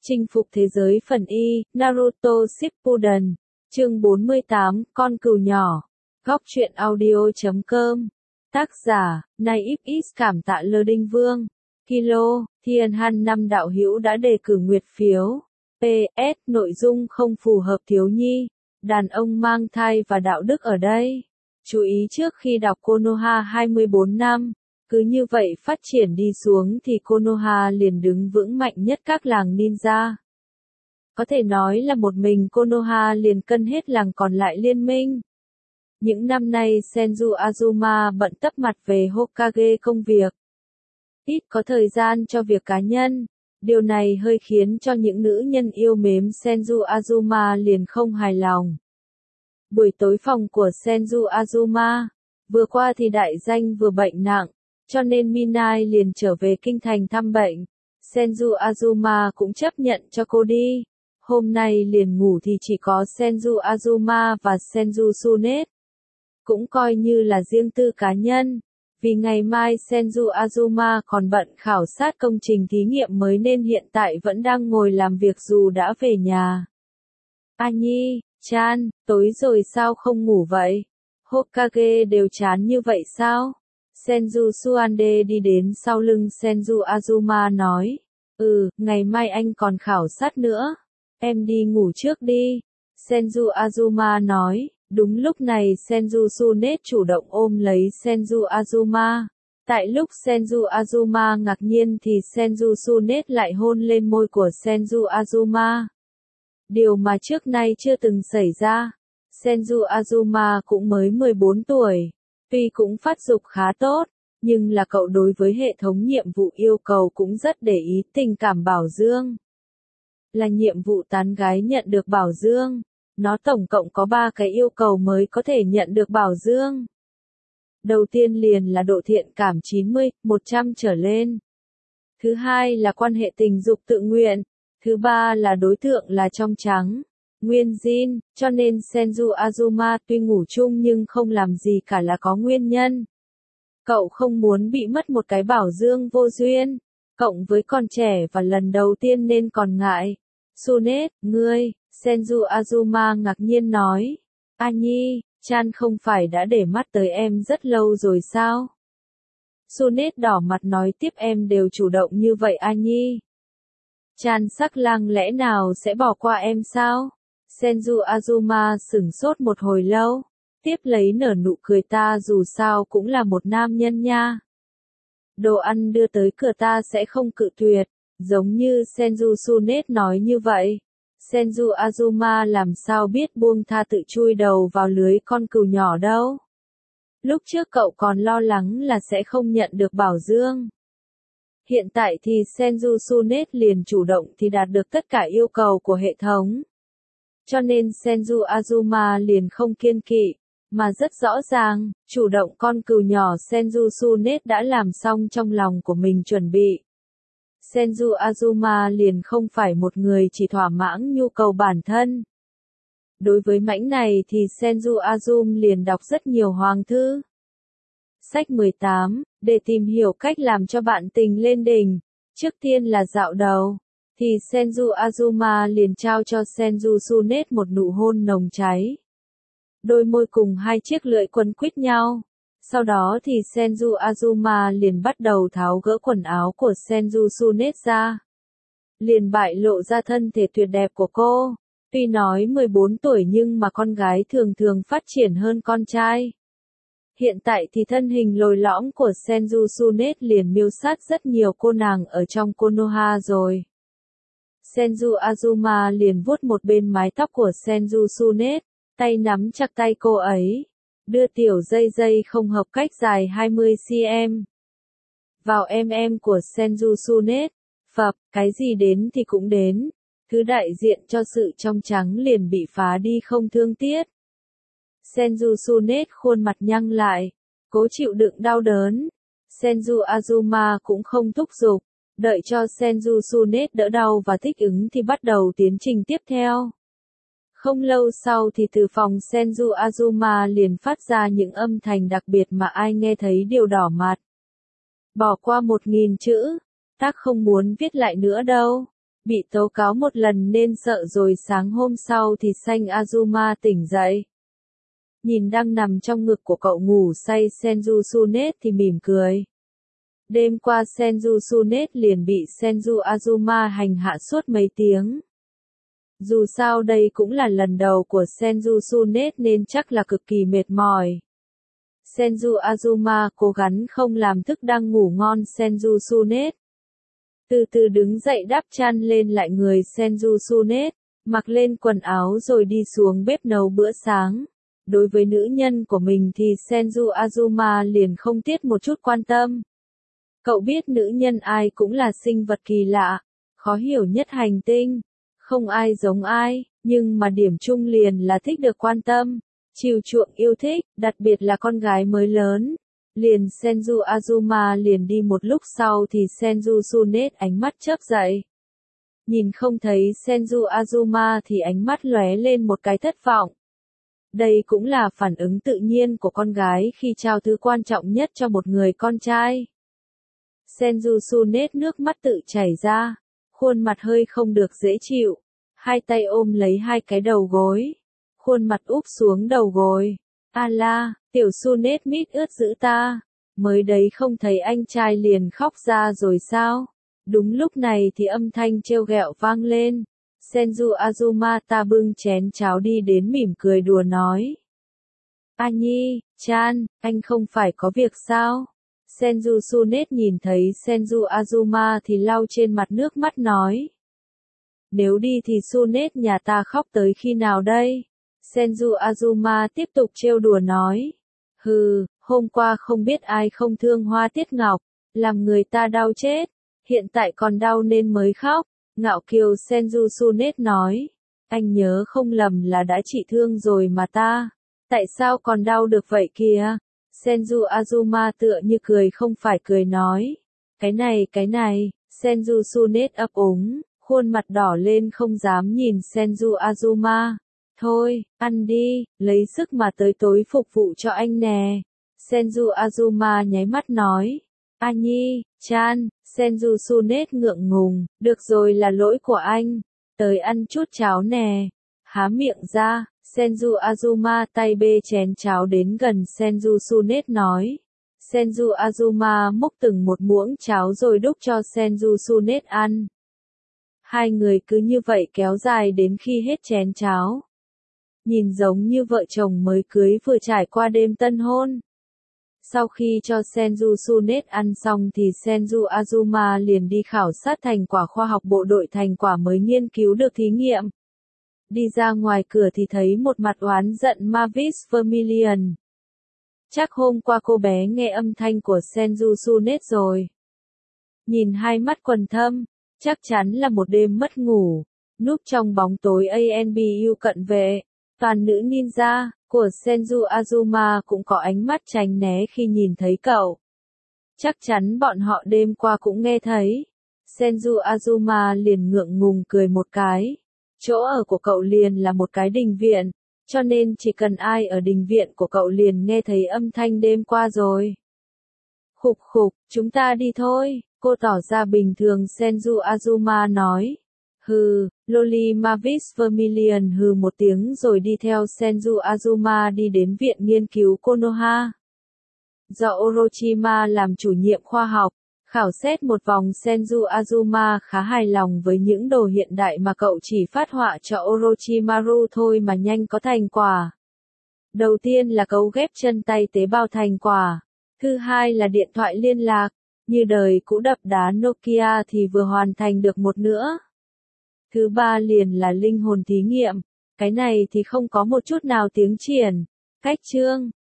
Chinh phục thế giới phần Y, Naruto Shippuden, chương 48, con cừu nhỏ. Góc truyện audio.com. Tác giả, Nay XX cảm tạ Lơ Đinh Vương. Kilo, Thiên Han năm đạo hữu đã đề cử nguyệt phiếu. PS, nội dung không phù hợp thiếu nhi, đàn ông mang thai và đạo đức ở đây. Chú ý trước khi đọc Konoha 24 năm. Cứ như vậy phát triển đi xuống thì Konoha liền đứng vững mạnh nhất các làng ninja. Có thể nói là một mình Konoha liền cân hết làng còn lại liên minh. Những năm nay Senju Azuma bận tấp mặt về Hokage công việc. Ít có thời gian cho việc cá nhân. Điều này hơi khiến cho những nữ nhân yêu mến Senju Azuma liền không hài lòng. Buổi tối phòng của Senju Azuma, vừa qua thì đại danh vừa bệnh nặng, cho nên Minai liền trở về kinh thành thăm bệnh. Senju Azuma cũng chấp nhận cho cô đi. Hôm nay liền ngủ thì chỉ có Senju Azuma và Senju Tsunade. Cũng coi như là riêng tư cá nhân. Vì ngày mai Senju Azuma còn bận khảo sát công trình thí nghiệm mới nên hiện tại vẫn đang ngồi làm việc dù đã về nhà. Nhi, Chan, tối rồi sao không ngủ vậy? Hokage đều chán như vậy sao? Senju Tsunade đi đến sau lưng Senju Azuma nói. Ngày mai anh còn khảo sát nữa. Em đi ngủ trước đi. Senju Azuma nói. Đúng lúc này Senju Tsunade chủ động ôm lấy Senju Azuma. Tại lúc Senju Azuma ngạc nhiên thì Senju Tsunade lại hôn lên môi của Senju Azuma. Điều mà trước nay chưa từng xảy ra. Senju Azuma cũng mới 14 tuổi. Tuy cũng phát dục khá tốt, nhưng là cậu đối với hệ thống nhiệm vụ yêu cầu cũng rất để ý tình cảm bảo dương. Là nhiệm vụ tán gái nhận được bảo dương. Nó tổng cộng có 3 cái yêu cầu mới có thể nhận được bảo dương. Đầu tiên liền là độ thiện cảm 90, 100 trở lên. Thứ hai là quan hệ tình dục tự nguyện. Thứ ba là đối tượng là trong trắng. Nguyên Jin, cho nên Senju Azuma tuy ngủ chung nhưng không làm gì cả là có nguyên nhân. Cậu không muốn bị mất một cái bảo dương vô duyên. Cộng với còn trẻ và lần đầu tiên nên còn ngại. Tsunade, ngươi, Senju Azuma ngạc nhiên nói. Nhi, Chan không phải đã để mắt tới em rất lâu rồi sao? Tsunade đỏ mặt nói tiếp em đều chủ động như vậy Nhi. Chan sắc lang lẽ nào sẽ bỏ qua em sao? Senju Azuma sửng sốt một hồi lâu, tiếp lấy nở nụ cười ta dù sao cũng là một nam nhân nha. Đồ ăn đưa tới cửa ta sẽ không cự tuyệt, giống như Senju Tsunade nói như vậy. Senju Azuma làm sao biết buông tha tự chui đầu vào lưới con cừu nhỏ đâu. Lúc trước cậu còn lo lắng là sẽ không nhận được bảo dương. Hiện tại thì Senju Tsunade liền chủ động thì đạt được tất cả yêu cầu của hệ thống. Cho nên Senju Azuma liền không kiêng kỵ, mà rất rõ ràng, chủ động con cừu nhỏ Senju Tsunade đã làm xong trong lòng của mình chuẩn bị. Senju Azuma liền không phải một người chỉ thỏa mãn nhu cầu bản thân. Đối với mảnh này thì Senju Azum liền đọc rất nhiều hoàng thư. Sách 18, để tìm hiểu cách làm cho bạn tình lên đỉnh, trước tiên là dạo đầu. Thì Senju Azuma liền trao cho Senju Tsunade một nụ hôn nồng cháy. Đôi môi cùng hai chiếc lưỡi quấn quýt nhau. Sau đó thì Senju Azuma liền bắt đầu tháo gỡ quần áo của Senju Tsunade ra. Liền bại lộ ra thân thể tuyệt đẹp của cô. Tuy nói 14 tuổi nhưng mà con gái thường thường phát triển hơn con trai. Hiện tại thì thân hình lồi lõm của Senju Tsunade liền miêu sát rất nhiều cô nàng ở trong Konoha rồi. Senju Azuma liền vuốt một bên mái tóc của Senju Tsunade, tay nắm chặt tay cô ấy, đưa tiểu dây dây không hợp cách dài 20cm vào em của Senju Tsunade. Phập, cái gì đến thì cũng đến, thứ đại diện cho sự trong trắng liền bị phá đi không thương tiếc. Senju Tsunade khuôn mặt nhăn lại, cố chịu đựng đau đớn. Senju Azuma cũng không thúc giục, đợi cho Senju Tsunade đỡ đau và thích ứng thì bắt đầu tiến trình tiếp theo. Không lâu sau thì từ phòng Senju Azuma liền phát ra những âm thanh đặc biệt mà ai nghe thấy đều đỏ mặt. Bỏ qua 1000 chữ, tác không muốn viết lại nữa đâu. Bị tố cáo một lần nên sợ rồi sáng hôm sau thì Sen Azuma tỉnh dậy. Nhìn đang nằm trong ngực của cậu ngủ say Senju Tsunet thì mỉm cười. Đêm qua Senju Tsunet liền bị Senju Azuma hành hạ suốt mấy tiếng. Dù sao đây cũng là lần đầu của Senju Tsunet nên chắc là cực kỳ mệt mỏi. Senju Azuma cố gắng không làm thức đang ngủ ngon Senju Tsunet. Từ từ đứng dậy đắp chăn lên lại người Senju Tsunet, mặc lên quần áo rồi đi xuống bếp nấu bữa sáng. Đối với nữ nhân của mình thì Senju Azuma liền không tiếc một chút quan tâm. Cậu biết nữ nhân ai cũng là sinh vật kỳ lạ, khó hiểu nhất hành tinh, không ai giống ai, nhưng mà điểm chung liền là thích được quan tâm, chiều chuộng yêu thích, đặc biệt là con gái mới lớn. Liền Senju Azuma liền đi một lúc sau thì Senju Tsunet ánh mắt chớp dậy. Nhìn không thấy Senju Azuma thì ánh mắt lóe lên một cái thất vọng. Đây cũng là phản ứng tự nhiên của con gái khi trao thứ quan trọng nhất cho một người con trai. Senju Tsunet nước mắt tự chảy ra, khuôn mặt hơi không được dễ chịu, hai tay ôm lấy hai cái đầu gối, khuôn mặt úp xuống đầu gối. A la, tiểu Tsunet mít ướt giữ ta, mới đấy không thấy anh trai liền khóc ra rồi sao? Đúng lúc này thì âm thanh trêu ghẹo vang lên. Senju Azuma ta bưng chén cháo đi đến mỉm cười đùa nói. A Nhi, chan, anh không phải có việc sao? Senju Tsunet nhìn thấy Senju Azuma thì lau trên mặt nước mắt nói. Nếu đi thì Tsunet nhà ta khóc tới khi nào đây? Senju Azuma tiếp tục trêu đùa nói. Hừ, hôm qua không biết ai không thương hoa tiết ngọc, làm người ta đau chết, hiện tại còn đau nên mới khóc. Ngạo kiều Senju Tsunet nói. Anh nhớ không lầm là đã trị thương rồi mà ta. Tại sao còn đau được vậy kìa? Senju Azuma tựa như cười không phải cười nói. Cái này, Senju Tsunet ấp úng, khuôn mặt đỏ lên không dám nhìn Senju Azuma. Thôi, ăn đi, lấy sức mà tới tối phục vụ cho anh nè. Senju Azuma nháy mắt nói. A Nhi, chan, Senju Tsunet ngượng ngùng, được rồi là lỗi của anh. Tới ăn chút cháo nè. Há miệng ra, Senju Azuma tay bê chén cháo đến gần Senju Tsunet nói. Senju Azuma múc từng một muỗng cháo rồi đút cho Senju Tsunet ăn. Hai người cứ như vậy kéo dài đến khi hết chén cháo. Nhìn giống như vợ chồng mới cưới vừa trải qua đêm tân hôn. Sau khi cho Senju Tsunet ăn xong thì Senju Azuma liền đi khảo sát thành quả khoa học bộ đội thành quả mới nghiên cứu được thí nghiệm. Đi ra ngoài cửa thì thấy một mặt oán giận Mavis Vermilion. Chắc hôm qua cô bé nghe âm thanh của Senju Tsunet rồi. Nhìn hai mắt quầng thâm, chắc chắn là một đêm mất ngủ, núp trong bóng tối ANBU cận vệ. Toàn nữ ninja của Senju Azuma cũng có ánh mắt tránh né khi nhìn thấy cậu. Chắc chắn bọn họ đêm qua cũng nghe thấy. Senju Azuma liền ngượng ngùng cười một cái. Chỗ ở của cậu liền là một cái đình viện, cho nên chỉ cần ai ở đình viện của cậu liền nghe thấy âm thanh đêm qua rồi. Khục khục, chúng ta đi thôi, cô tỏ ra bình thường Senju Azuma nói. Hừ, Loli Mavis Vermilion hừ một tiếng rồi đi theo Senju Azuma đi đến viện nghiên cứu Konoha. Do Orochima làm chủ nhiệm khoa học, khảo xét một vòng Senju Azuma khá hài lòng với những đồ hiện đại mà cậu chỉ phát họa cho Orochimaru thôi mà nhanh có thành quả. Đầu tiên là cấu ghép chân tay tế bào thành quả. Thứ hai là điện thoại liên lạc, như đời cũ đập đá Nokia thì vừa hoàn thành được một nữa. Thứ ba liền là linh hồn thí nghiệm, cái này thì không có một chút nào tiến triển. Cách chương